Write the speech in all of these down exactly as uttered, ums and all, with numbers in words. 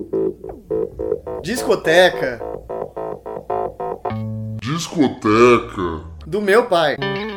Discoteca. Discoteca. Do meu pai.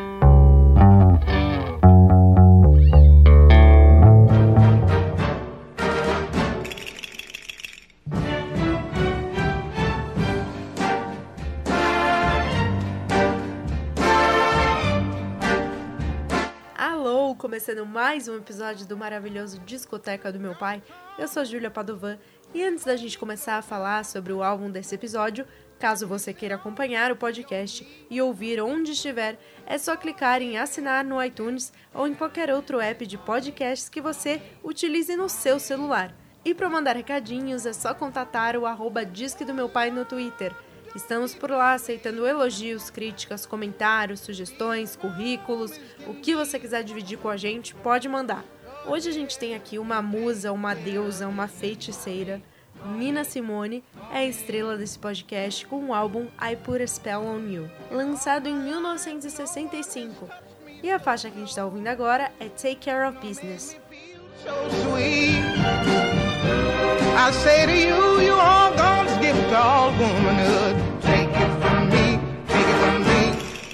Alô, começando mais um episódio do maravilhoso Discoteca do meu pai. Eu sou Júlia Padovan e antes da gente começar a falar sobre o álbum desse episódio, caso você queira acompanhar o podcast e ouvir onde estiver, é só clicar em assinar no iTunes ou em qualquer outro app de podcasts que você utilize no seu celular. E para mandar recadinhos é só contatar o arroba Disque do meu pai no Twitter. Estamos por lá aceitando elogios, críticas, comentários, sugestões, currículos, o que você quiser dividir com a gente, pode mandar. Hoje a gente tem aqui uma musa, uma deusa, uma feiticeira. Nina Simone é a estrela desse podcast com o álbum I Put a Spell on You, lançado em mil novecentos e sessenta e cinco. E a faixa que a gente está ouvindo agora é Take Care of Business. I say to you, you all gonna skip tall womanhood. Take it from me, take it from me.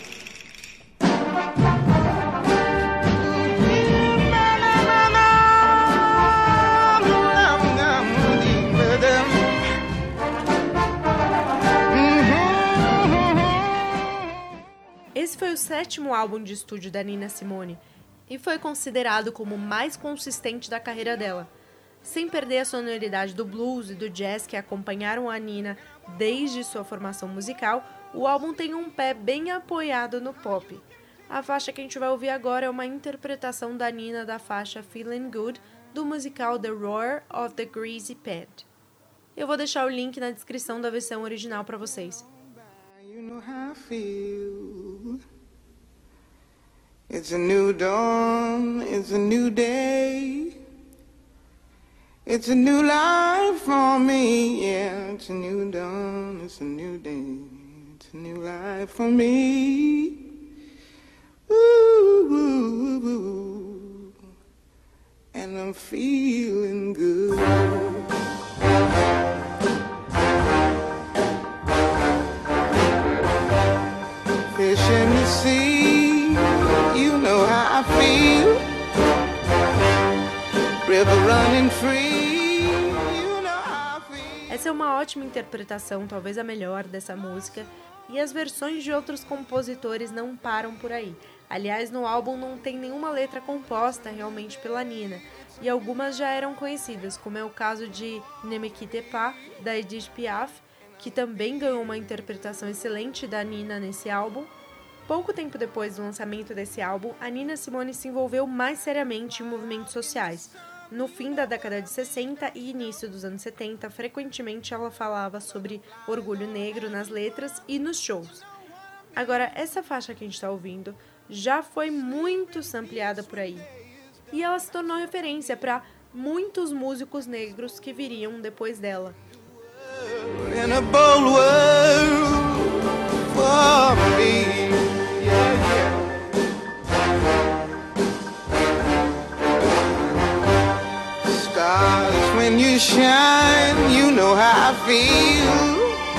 Esse foi o sétimo álbum de estúdio da Nina Simone e foi considerado como o mais consistente da carreira dela. Sem perder a sonoridade do blues e do jazz que acompanharam a Nina desde sua formação musical, o álbum tem um pé bem apoiado no pop. A faixa que a gente vai ouvir agora é uma interpretação da Nina da faixa Feeling Good do musical The Roar of the Greasy Pet. Eu vou deixar o link na descrição da versão original para vocês. You know how I feel. It's a new dawn, it's a new day. It's a new life for me, yeah. It's a new dawn, it's a new day. It's a new life for me. Ooh, ooh, ooh. And I'm feeling good. Fish in the sea, you know how I feel. River running free, you know how I feel. Essa é uma ótima interpretação, talvez a melhor dessa música, e as versões de outros compositores não param por aí. Aliás, no álbum não tem nenhuma letra composta realmente pela Nina, e algumas já eram conhecidas, como é o caso de Ne me quitte pas, da Edith Piaf, que também ganhou uma interpretação excelente da Nina nesse álbum. Pouco tempo depois do lançamento desse álbum, a Nina Simone se envolveu mais seriamente em movimentos sociais. No fim da década de sessenta e início dos anos setenta, frequentemente ela falava sobre orgulho negro nas letras e nos shows. Agora, essa faixa que a gente está ouvindo já foi muito sampleada por aí. E ela se tornou referência para muitos músicos negros que viriam depois dela. In a bold world for me, yeah, yeah. Stars, when you shine, you know how I feel.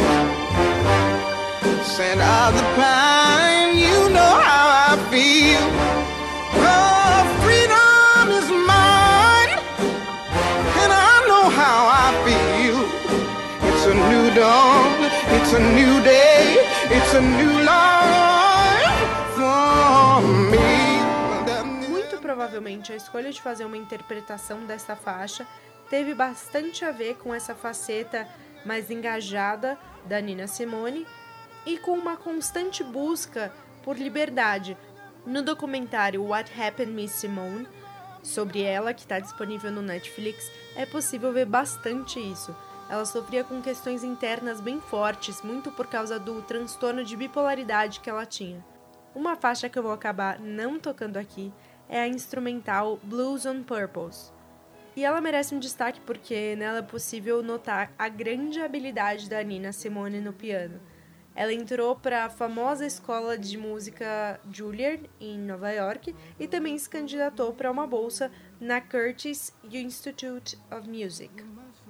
Scent of the pine, you know how I feel. Oh, freedom is mine, and I know how I feel. It's a new dawn, it's a new day, it's a new life for me. Muito provavelmente a escolha de fazer uma interpretação dessa faixa teve bastante a ver com essa faceta mais engajada da Nina Simone e com uma constante busca por liberdade. No documentário What Happened Miss Simone, sobre ela, que está disponível no Netflix, é possível ver bastante isso. Ela sofria com questões internas bem fortes, muito por causa do transtorno de bipolaridade que ela tinha. Uma faixa que eu vou acabar não tocando aqui é a instrumental Blues on Purpose. E ela merece um destaque porque nela é possível notar a grande habilidade da Nina Simone no piano. Ela entrou para a famosa escola de música Juilliard, em Nova York, e também se candidatou para uma bolsa na Curtis Institute of Music.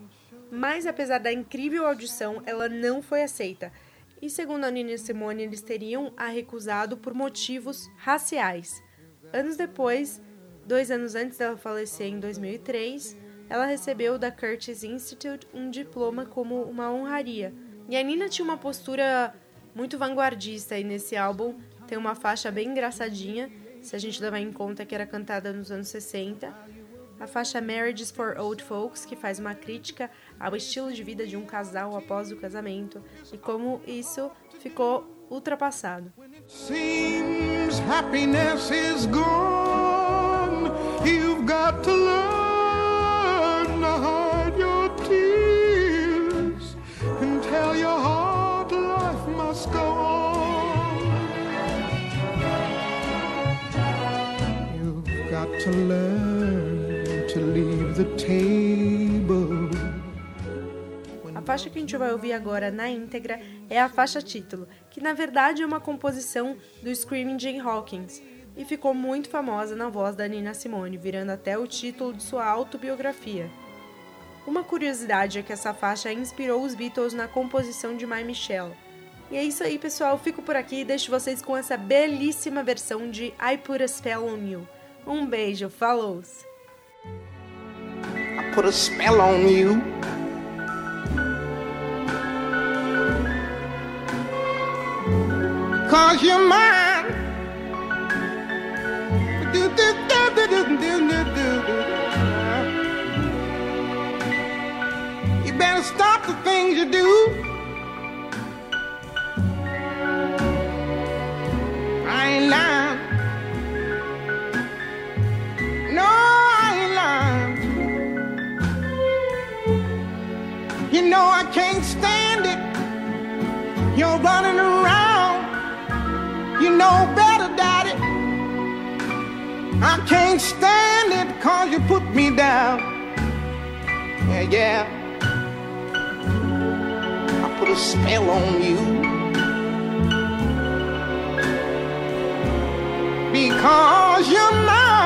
mas apesar da incrível audição, ela não foi aceita. E segundo a Nina Simone, eles teriam a recusado por motivos raciais. Anos depois, dois anos antes dela falecer em dois mil e três, ela recebeu da Curtis Institute um diploma como uma honraria. E a Nina tinha uma postura muito vanguardista e nesse álbum tem uma faixa bem engraçadinha, se a gente levar em conta que era cantada nos anos sessenta. A faixa Marriages for Old Folks, que faz uma crítica ao estilo de vida de um casal após o casamento e como isso ficou ultrapassado. Seems happiness is gone. You've got to learn to hide your tears and tell your heart life must go on. You've got to learn to leave the table. A faixa que a gente vai ouvir agora na íntegra é a faixa título, que na verdade é uma composição do Screaming Jay Hawkins e ficou muito famosa na voz da Nina Simone, virando até o título de sua autobiografia. Uma curiosidade é que essa faixa inspirou os Beatles na composição de My Michelle. E é isso aí, pessoal, fico por aqui e deixo vocês com essa belíssima versão de I Put a Spell on You. Um beijo, falou! I put a spell on you. Cause you're mine. Do, do, do, do, do, do, do, do. You better stop the things you do. I ain't lying. No, I ain't lying. You know I can't stand it. You're running around. You know better, Daddy. I can't stand it cause you put me down. Yeah, yeah. I put a spell on you. Because you're mine.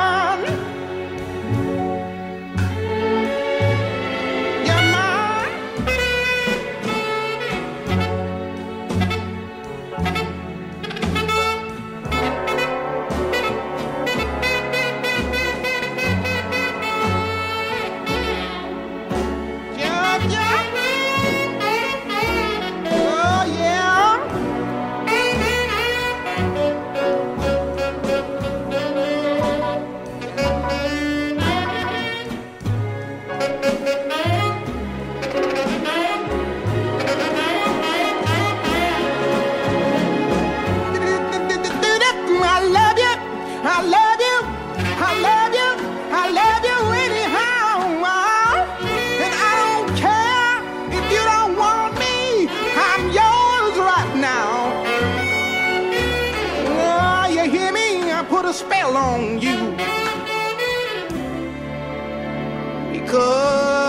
Put a spell on you because